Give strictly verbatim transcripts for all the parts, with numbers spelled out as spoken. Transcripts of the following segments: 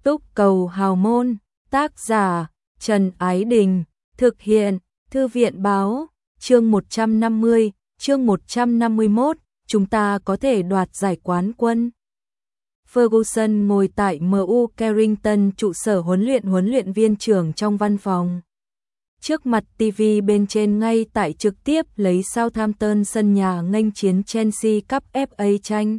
Túc cầu hào môn, tác giả Trần Ái Đình, thực hiện Thư viện Báo, chương một trăm năm mươi, chương một trăm năm mươi mốt, chúng ta có thể đoạt giải quán quân. Ferguson ngồi tại em u Carrington, trụ sở huấn luyện huấn luyện viên trưởng trong văn phòng. Trước mặt ti vi bên trên ngay tại trực tiếp lấy Southampton sân nhà nghênh chiến Chelsea Cup ép a tranh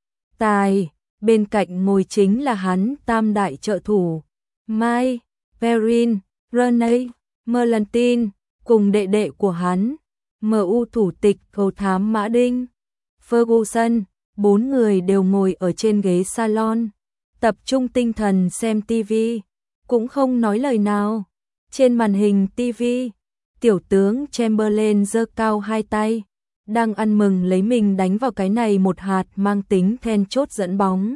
tài, bên cạnh ngồi chính là hắn tam đại trợ thủ, Mike, Perrin, Rooney, Merlantin, cùng đệ đệ của hắn, em u thủ tịch cầu thám Mã Đinh, Ferguson. Bốn người đều ngồi ở trên ghế salon, tập trung tinh thần xem ti vi, cũng không nói lời nào. Trên màn hình ti vi, tiểu tướng Chamberlain giơ cao hai tay, đang ăn mừng lấy mình đánh vào cái này một hạt mang tính then chốt dẫn bóng.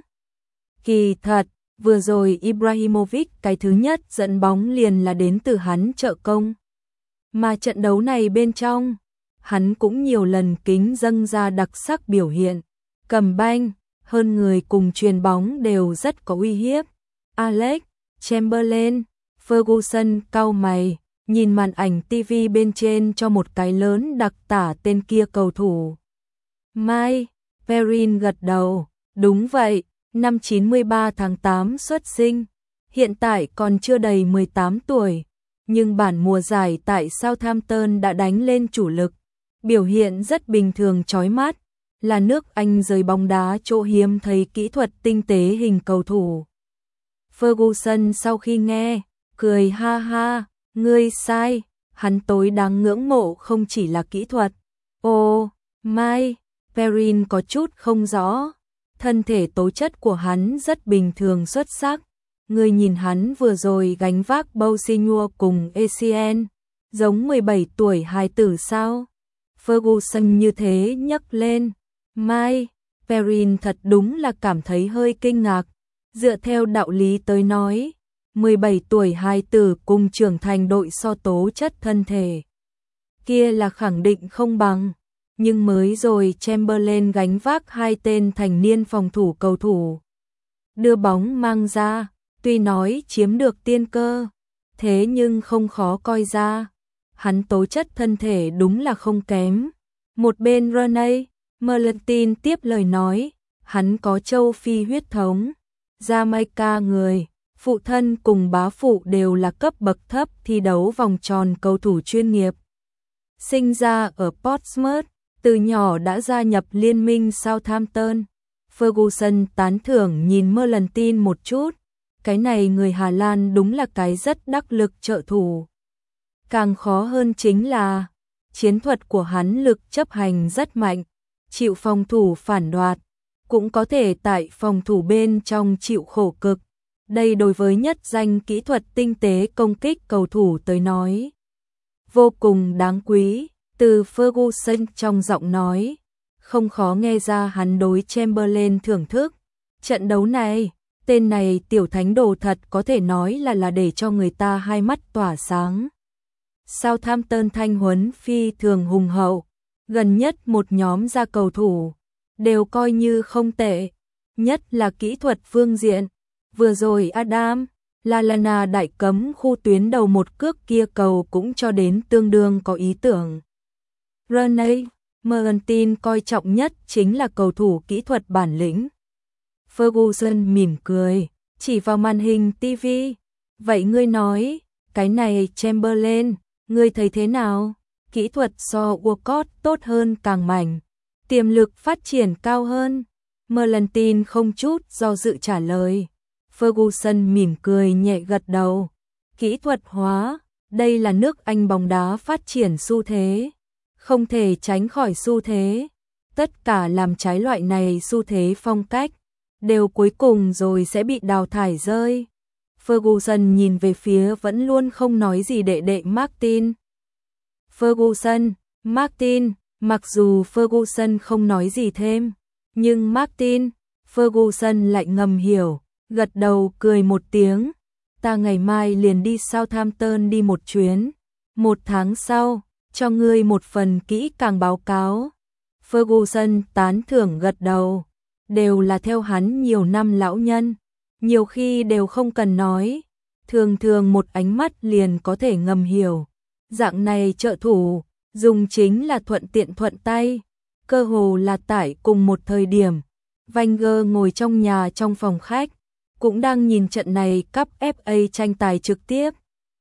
Kỳ thật, vừa rồi Ibrahimovic cái thứ nhất dẫn bóng liền là đến từ hắn trợ công. Mà trận đấu này bên trong, hắn cũng nhiều lần kính dâng ra đặc sắc biểu hiện. Cầm banh, hơn người cùng chuyền bóng đều rất có uy hiếp. Alex, Chamberlain, Ferguson cau mày, nhìn màn ảnh ti vi bên trên cho một cái lớn đặc tả tên kia cầu thủ. Mike, Perrin gật đầu, đúng vậy, năm chín mươi ba tháng tám xuất sinh, hiện tại còn chưa đầy mười tám tuổi, nhưng bản mùa giải tại Southampton đã đánh lên chủ lực, biểu hiện rất bình thường chói mắt. Là nước Anh rời bóng đá chỗ hiếm thấy kỹ thuật tinh tế hình cầu thủ. Ferguson sau khi nghe, cười ha ha, ngươi sai, hắn tối đáng ngưỡng mộ không chỉ là kỹ thuật. Ồ, Mike, Perrin có chút không rõ, thân thể tố chất của hắn rất bình thường xuất sắc. Ngươi nhìn hắn vừa rồi gánh vác Bousignor cùng a xê en, giống mười bảy tuổi hài tử sao? Ferguson như thế nhấc lên. Mike, Perrin thật đúng là cảm thấy hơi kinh ngạc. Dựa theo đạo lý tới nói, mười bảy tuổi hài tử cùng trưởng thành đội so tố chất thân thể kia là khẳng định không bằng. Nhưng mới rồi Chamberlain gánh vác hai tên thành niên phòng thủ cầu thủ, đưa bóng mang ra, tuy nói chiếm được tiên cơ, thế nhưng không khó coi ra. Hắn tố chất thân thể đúng là không kém. Một bên Rooney, Merlantin tiếp lời nói, hắn có châu Phi huyết thống, Jamaica người, phụ thân cùng bá phụ đều là cấp bậc thấp thi đấu vòng tròn cầu thủ chuyên nghiệp. Sinh ra ở Portsmouth, từ nhỏ đã gia nhập liên minh Southampton. Ferguson tán thưởng nhìn Merlantin một chút, cái này người Hà Lan đúng là cái rất đắc lực trợ thủ. Càng khó hơn chính là, chiến thuật của hắn lực chấp hành rất mạnh, chịu phòng thủ phản đoạt, cũng có thể tại phòng thủ bên trong chịu khổ cực. Đây đối với nhất danh kỹ thuật tinh tế công kích cầu thủ tới nói, vô cùng đáng quý. Từ Ferguson trong giọng nói, không khó nghe ra hắn đối Chamberlain thưởng thức. Trận đấu này, tên này tiểu thánh đồ thật có thể nói là là để cho người ta hai mắt tỏa sáng. Southampton thanh huấn phi thường hùng hậu, gần nhất một nhóm ra cầu thủ, đều coi như không tệ, nhất là kỹ thuật phương diện. Vừa rồi Adam, Lallana đại cấm khu tuyến đầu một cước kia cầu cũng cho đến tương đương có ý tưởng. Rooney, Merlantin coi trọng nhất chính là cầu thủ kỹ thuật bản lĩnh. Ferguson mỉm cười, chỉ vào màn hình ti vi. Vậy ngươi nói, cái này Chamberlain, ngươi thấy thế nào? Kỹ thuật so Walcott tốt hơn càng mạnh, tiềm lực phát triển cao hơn. Merlantin không chút do dự trả lời. Ferguson mỉm cười nhẹ gật đầu. Kỹ thuật hóa, đây là nước Anh bóng đá phát triển xu thế, không thể tránh khỏi xu thế. Tất cả làm trái loại này xu thế phong cách, đều cuối cùng rồi sẽ bị đào thải rơi. Ferguson nhìn về phía vẫn luôn không nói gì đệ đệ Martin. Ferguson, Martin, mặc dù Ferguson không nói gì thêm, nhưng Martin, Ferguson lại ngầm hiểu, gật đầu cười một tiếng. Ta ngày mai liền đi Southampton đi một chuyến, một tháng sau, cho ngươi một phần kỹ càng báo cáo. Ferguson tán thưởng gật đầu, đều là theo hắn nhiều năm lão nhân, nhiều khi đều không cần nói, thường thường một ánh mắt liền có thể ngầm hiểu. Dạng này trợ thủ, dùng chính là thuận tiện thuận tay, cơ hồ là tại cùng một thời điểm. Wenger ngồi trong nhà trong phòng khách, cũng đang nhìn trận này cúp ép a tranh tài trực tiếp.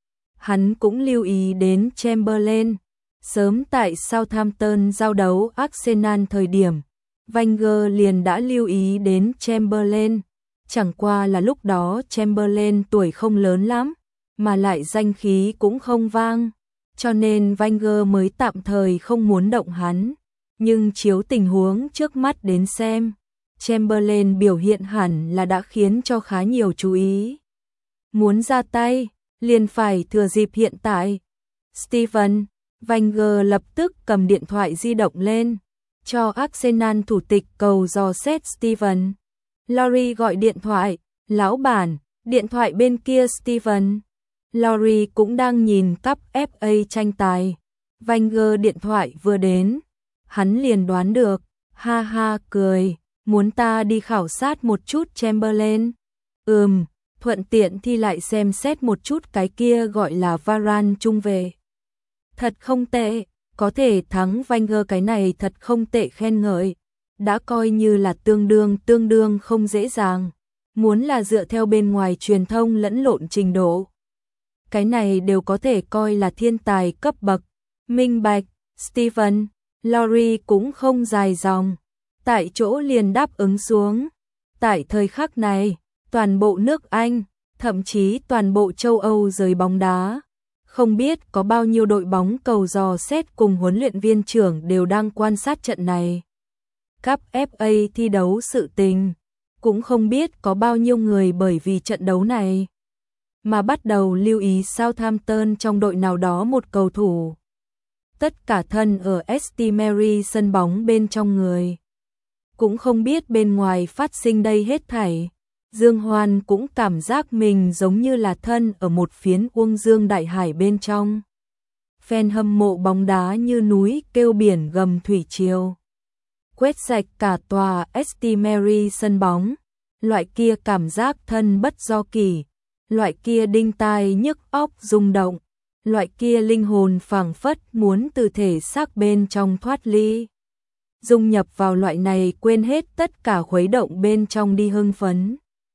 Hắn cũng lưu ý đến Chamberlain, sớm tại Southampton giao đấu Arsenal thời điểm, Wenger liền đã lưu ý đến Chamberlain, chẳng qua là lúc đó Chamberlain tuổi không lớn lắm, mà lại danh khí cũng không vang, cho nên Wenger mới tạm thời không muốn động hắn, nhưng chiếu tình huống trước mắt đến xem, Chamberlain biểu hiện hẳn là đã khiến cho khá nhiều chú ý. Muốn ra tay, liền phải thừa dịp hiện tại. Steven, Wenger lập tức cầm điện thoại di động lên, cho Arsenal thủ tịch cầu dò xét Steven. Lawry gọi điện thoại, lão bản, điện thoại bên kia Steven. Lawry cũng đang nhìn cúp ép a tranh tài. Wenger điện thoại vừa đến, hắn liền đoán được, ha ha cười, muốn ta đi khảo sát một chút Chamberlain. Ừm, thuận tiện thì lại xem xét một chút cái kia gọi là Varane trung vệ. Thật không tệ, có thể thắng Wenger cái này thật không tệ khen ngợi, đã coi như là tương đương tương đương không dễ dàng, muốn là dựa theo bên ngoài truyền thông lẫn lộn trình độ. Cái này đều có thể coi là thiên tài cấp bậc, minh bạch, Steven, Lawry cũng không dài dòng, tại chỗ liền đáp ứng xuống. Tại thời khắc này, toàn bộ nước Anh, thậm chí toàn bộ châu Âu giới bóng đá, không biết có bao nhiêu đội bóng cầu dò xét cùng huấn luyện viên trưởng đều đang quan sát trận này. Cúp ép a thi đấu sự tình, cũng không biết có bao nhiêu người bởi vì trận đấu này mà bắt đầu lưu ý Southampton trong đội nào đó một cầu thủ. Tất cả thân ở St Mary sân bóng bên trong người, cũng không biết bên ngoài phát sinh đây hết thảy. Dương Hoan cũng cảm giác mình giống như là thân ở một phiến uông dương đại hải bên trong. Fan hâm mộ bóng đá như núi kêu biển gầm thủy triều, quét sạch cả tòa St Mary sân bóng. Loại kia cảm giác thân bất do kỳ, loại kia đinh tai nhức óc rung động, loại kia linh hồn phảng phất muốn từ thể xác bên trong thoát ly, dung nhập vào loại này quên hết tất cả khuấy động bên trong đi hưng phấn.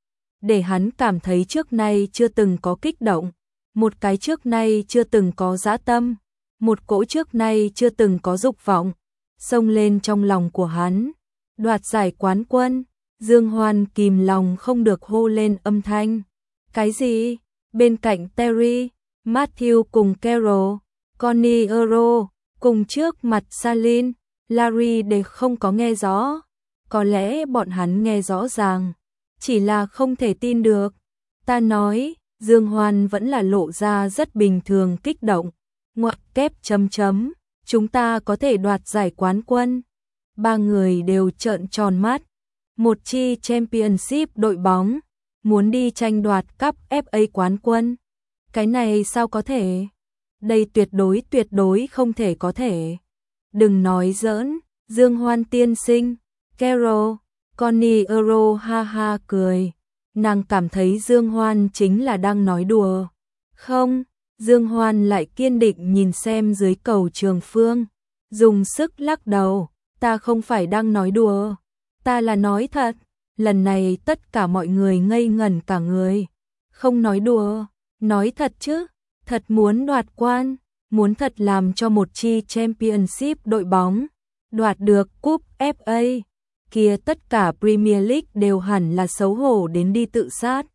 Để hắn cảm thấy trước nay chưa từng có kích động, một cái trước nay chưa từng có dã tâm, một cỗ trước nay chưa từng có dục vọng, xông lên trong lòng của hắn. Đoạt giải quán quân, Dương Hoan kìm lòng không được hô lên âm thanh. Cái gì? Bên cạnh Terry, Matthew cùng Carroll, Connie Euro, cùng trước mặt Salin, Larry đều không có nghe rõ. Có lẽ bọn hắn nghe rõ ràng, chỉ là không thể tin được. Ta nói, Dương Hoan vẫn là lộ ra rất bình thường kích động. Ngoặc kép chấm chấm, chúng ta có thể đoạt giải quán quân. Ba người đều trợn tròn mắt. Một chi Championship đội bóng muốn đi tranh đoạt cúp ép a quán quân. Cái này sao có thể? Đây tuyệt đối tuyệt đối không thể có thể. Đừng nói giỡn, Dương Hoan tiên sinh. Carol, Connie Euro ha ha cười. Nàng cảm thấy Dương Hoan chính là đang nói đùa. Không, Dương Hoan lại kiên định nhìn xem dưới cầu trường phương, dùng sức lắc đầu. Ta không phải đang nói đùa, ta là nói thật. Lần này tất cả mọi người ngây ngẩn cả người. Không nói đùa, nói thật chứ, thật muốn đoạt quan, muốn thật làm cho một chi Championship đội bóng đoạt được cúp ép a. Kia tất cả Premier League đều hẳn là xấu hổ đến đi tự sát.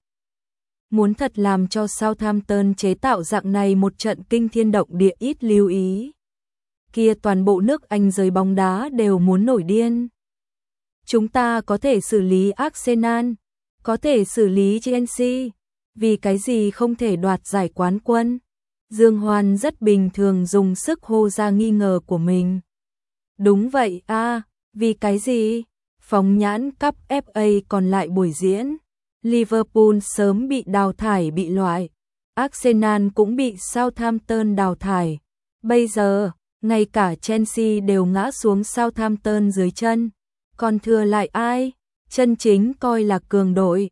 Muốn thật làm cho Southampton chế tạo dạng này một trận kinh thiên động địa ít lưu ý. Kia toàn bộ nước Anh giới bóng đá đều muốn nổi điên. Chúng ta có thể xử lý Arsenal, có thể xử lý Chelsea, vì cái gì không thể đoạt giải quán quân? Dương Hoan rất bình thường dùng sức hô ra nghi ngờ của mình. Đúng vậy a, à, vì cái gì? Phóng nhãn cúp ép a còn lại buổi diễn, Liverpool sớm bị đào thải bị loại, Arsenal cũng bị Southampton đào thải. Bây giờ, ngay cả Chelsea đều ngã xuống Southampton dưới chân. Còn thừa lại ai? Chân chính coi là cường đội.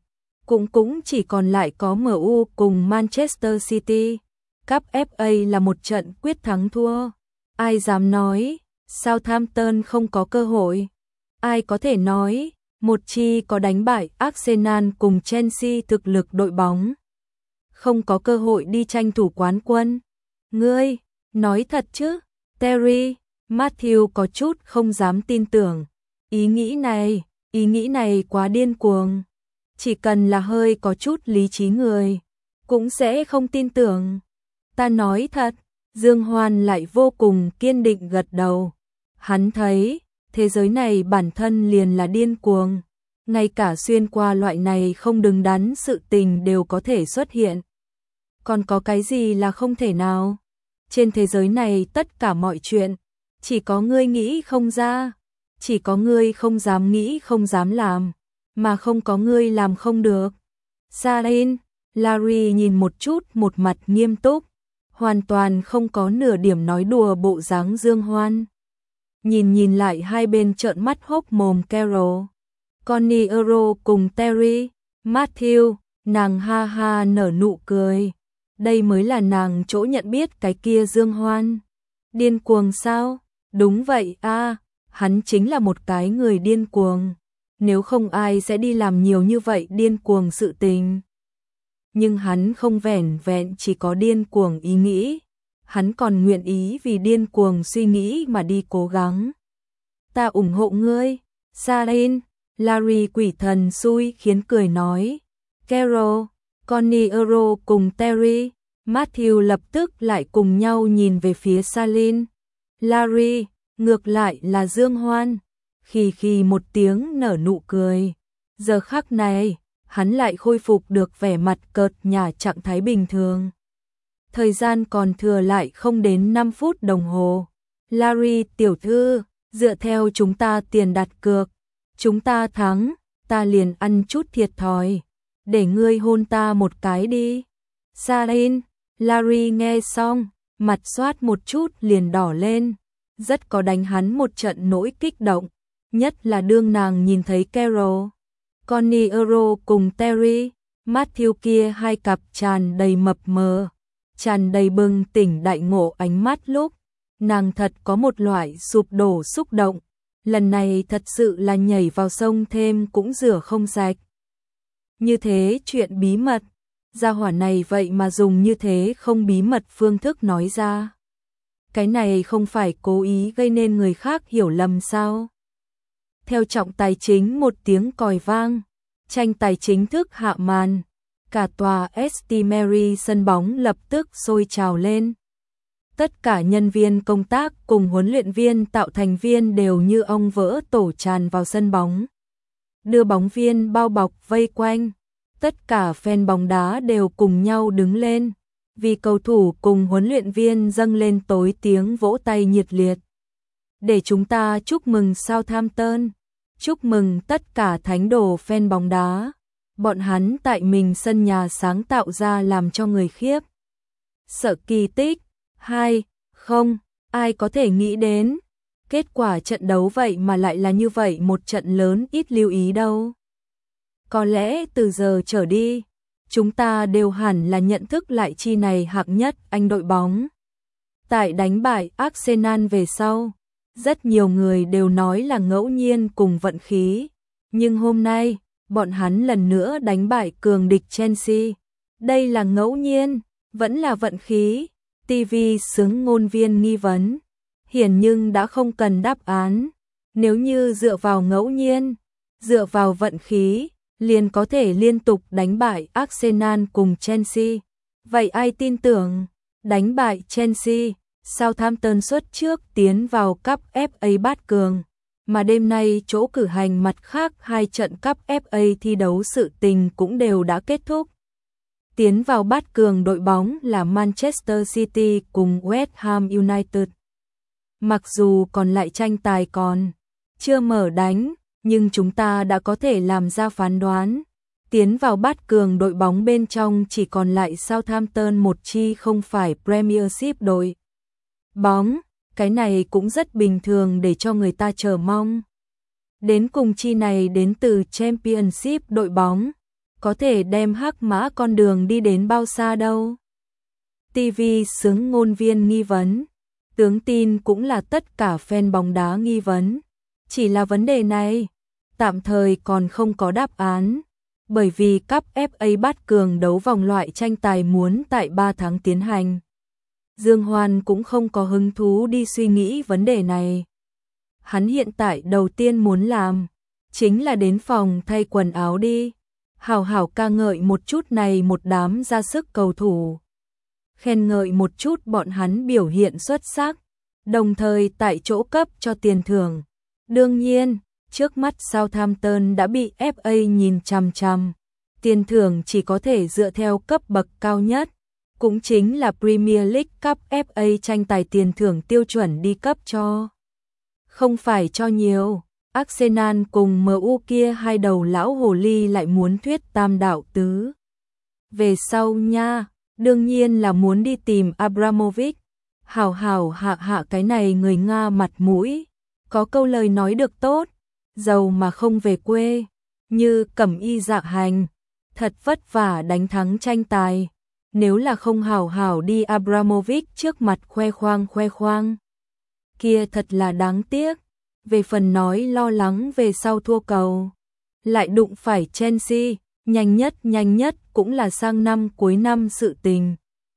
cũng cũng chỉ còn lại có em u cùng Manchester City. Cúp ép a là một trận quyết thắng thua. Ai dám nói Southampton không có cơ hội? Ai có thể nói một chi có đánh bại Arsenal cùng Chelsea thực lực đội bóng không có cơ hội đi tranh thủ quán quân? Ngươi, nói thật chứ? Terry, Matthew có chút không dám tin tưởng. Ý nghĩ này, ý nghĩ này quá điên cuồng. Chỉ cần là hơi có chút lý trí người, cũng sẽ không tin tưởng. Ta nói thật, Dương Hoan lại vô cùng kiên định gật đầu. Hắn thấy, thế giới này bản thân liền là điên cuồng. Ngay cả xuyên qua loại này không đứng đắn sự tình đều có thể xuất hiện. Còn có cái gì là không thể nào? Trên thế giới này tất cả mọi chuyện, chỉ có ngươi nghĩ không ra, chỉ có ngươi không dám nghĩ không dám làm, mà không có ngươi làm không được. Sarin, Larry nhìn một chút một mặt nghiêm túc, hoàn toàn không có nửa điểm nói đùa bộ dáng Dương Hoan. Nhìn nhìn lại hai bên trợn mắt hốc mồm Carol, Connie Euro cùng Terry, Matthew, nàng ha ha nở nụ cười. Đây mới là nàng chỗ nhận biết cái kia Dương Hoan. Điên cuồng sao? Đúng vậy a, hắn chính là một cái người điên cuồng. Nếu không ai sẽ đi làm nhiều như vậy điên cuồng sự tình. Nhưng hắn không vẻn vẹn chỉ có điên cuồng ý nghĩ, hắn còn nguyện ý vì điên cuồng suy nghĩ mà đi cố gắng. Ta ủng hộ ngươi, Sarin. Larry quỷ thần xui khiến cười nói. Carol, Connie Euro cùng Terry, Matthew lập tức lại cùng nhau nhìn về phía Sarin. Larry, ngược lại là Dương Hoan, khì khì một tiếng nở nụ cười. Giờ khắc này, hắn lại khôi phục được vẻ mặt cợt nhả trạng thái bình thường. Thời gian còn thừa lại không đến năm phút đồng hồ. Larry tiểu thư, dựa theo chúng ta tiền đặt cược, chúng ta thắng, ta liền ăn chút thiệt thòi. Để ngươi hôn ta một cái đi. Sarin, Larry nghe xong, mặt xoát một chút liền đỏ lên. Rất có đánh hắn một trận nỗi kích động. Nhất là đương nàng nhìn thấy Carol, Connie Euro cùng Terry, Matthew kia hai cặp tràn đầy mập mờ, tràn đầy bừng tỉnh đại ngộ ánh mắt lúc. Nàng thật có một loại sụp đổ xúc động. Lần này thật sự là nhảy vào sông thêm cũng rửa không sạch. Như thế chuyện bí mật, gia hỏa này vậy mà dùng như thế không bí mật phương thức nói ra. Cái này không phải cố ý gây nên người khác hiểu lầm sao? Theo trọng tài chính một tiếng còi vang, tranh tài chính thức hạ màn, cả tòa ét tê Mary sân bóng lập tức sôi trào lên. Tất cả nhân viên công tác cùng huấn luyện viên tạo thành viên đều như ong vỡ tổ tràn vào sân bóng. Đưa bóng viên bao bọc vây quanh, tất cả fan bóng đá đều cùng nhau đứng lên, vì cầu thủ cùng huấn luyện viên dâng lên tối tiếng vỗ tay nhiệt liệt. Để chúng ta chúc mừng Southampton, chúc mừng tất cả thánh đồ fan bóng đá. Bọn hắn tại mình sân nhà sáng tạo ra làm cho người khiếp sợ kỳ tích. Hai, không, ai có thể nghĩ đến. Kết quả trận đấu vậy mà lại là như vậy một trận lớn ít lưu ý đâu. Có lẽ từ giờ trở đi, chúng ta đều hẳn là nhận thức lại chi này hạng nhất anh đội bóng. Tại đánh bại Arsenal về sau, rất nhiều người đều nói là ngẫu nhiên cùng vận khí. Nhưng hôm nay, bọn hắn lần nữa đánh bại cường địch Chelsea. Đây là ngẫu nhiên, vẫn là vận khí. ti vi xướng ngôn viên nghi vấn. Hiển nhưng đã không cần đáp án. Nếu như dựa vào ngẫu nhiên, dựa vào vận khí, liền có thể liên tục đánh bại Arsenal cùng Chelsea. Vậy ai tin tưởng? Đánh bại Chelsea, Southampton xuất trước tiến vào cúp ép a bát cường. Mà đêm nay chỗ cử hành mặt khác hai trận cúp ép a thi đấu sự tình cũng đều đã kết thúc. Tiến vào bát cường đội bóng là Manchester City cùng West Ham United. Mặc dù còn lại tranh tài còn chưa mở đánh, nhưng chúng ta đã có thể làm ra phán đoán. Tiến vào bát cường đội bóng bên trong chỉ còn lại Southampton một chi không phải Premiership đội bóng. Cái này cũng rất bình thường để cho người ta chờ mong. Đến cùng chi này đến từ Championship đội bóng. có thể đem Hắc Mã con đường đi đến bao xa đâu. ti vi xướng ngôn viên nghi vấn, tướng tin cũng là tất cả fan bóng đá nghi vấn. Chỉ là vấn đề này, tạm thời còn không có đáp án, bởi vì cúp ép a bát cường đấu vòng loại tranh tài muốn tại ba tháng tiến hành. Dương Hoan cũng không có hứng thú đi suy nghĩ vấn đề này. Hắn hiện tại đầu tiên muốn làm, chính là đến phòng thay quần áo đi, hào hào ca ngợi một chút này một đám ra sức cầu thủ. Khen ngợi một chút bọn hắn biểu hiện xuất sắc, đồng thời tại chỗ cấp cho tiền thưởng. Đương nhiên, trước mắt Southampton đã bị ép a nhìn chằm chằm, tiền thưởng chỉ có thể dựa theo cấp bậc cao nhất, cũng chính là Premier League Cup ép a tranh tài tiền thưởng tiêu chuẩn đi cấp cho. Không phải cho nhiều, Arsenal cùng em u kia hai đầu lão hồ ly lại muốn thuyết tam đạo tứ. Về sau nha, đương nhiên là muốn đi tìm Abramovich, hảo hảo hạ hạ cái này người Nga mặt mũi, có câu lời nói được tốt, giàu mà không về quê, như cẩm y dạ hành, thật vất vả đánh thắng tranh tài, nếu là không hảo hảo đi Abramovich trước mặt khoe khoang khoe khoang, kia thật là đáng tiếc. Về phần nói lo lắng về sau thua cầu, lại đụng phải Chelsea, nhanh nhất nhanh nhất cũng là sang năm cuối năm sự tình.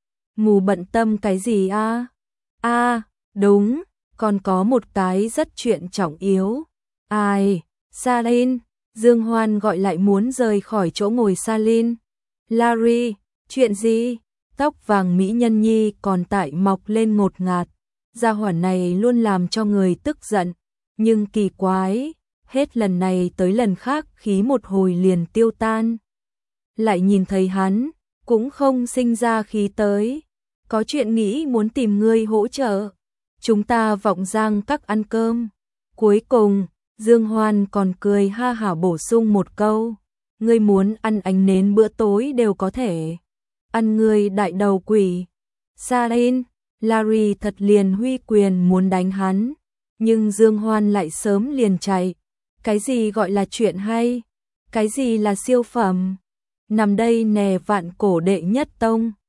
Mù bận tâm cái gì a? A, à, đúng, còn có một cái rất chuyện trọng yếu. Ai? Salin, Dương Hoan gọi lại muốn rời khỏi chỗ ngồi Salin. Larry, chuyện gì? Tóc vàng mỹ nhân nhi còn tại mọc lên ngột ngạt. Gia hỏa này luôn làm cho người tức giận, nhưng kỳ quái, hết lần này tới lần khác khí một hồi liền tiêu tan. Lại nhìn thấy hắn, cũng không sinh ra khí tới. Có chuyện nghĩ muốn tìm ngươi hỗ trợ. Chúng ta vọng giang các ăn cơm. Cuối cùng, Dương Hoan còn cười ha hả bổ sung một câu. Ngươi muốn ăn ánh nến bữa tối đều có thể. Ăn ngươi đại đầu quỷ. Salin, Larry thật liền huy quyền muốn đánh hắn. Nhưng Dương Hoan lại sớm liền chạy. Cái gì gọi là chuyện hay? Cái gì là siêu phẩm? Nằm đây nè vạn cổ đệ nhất tông.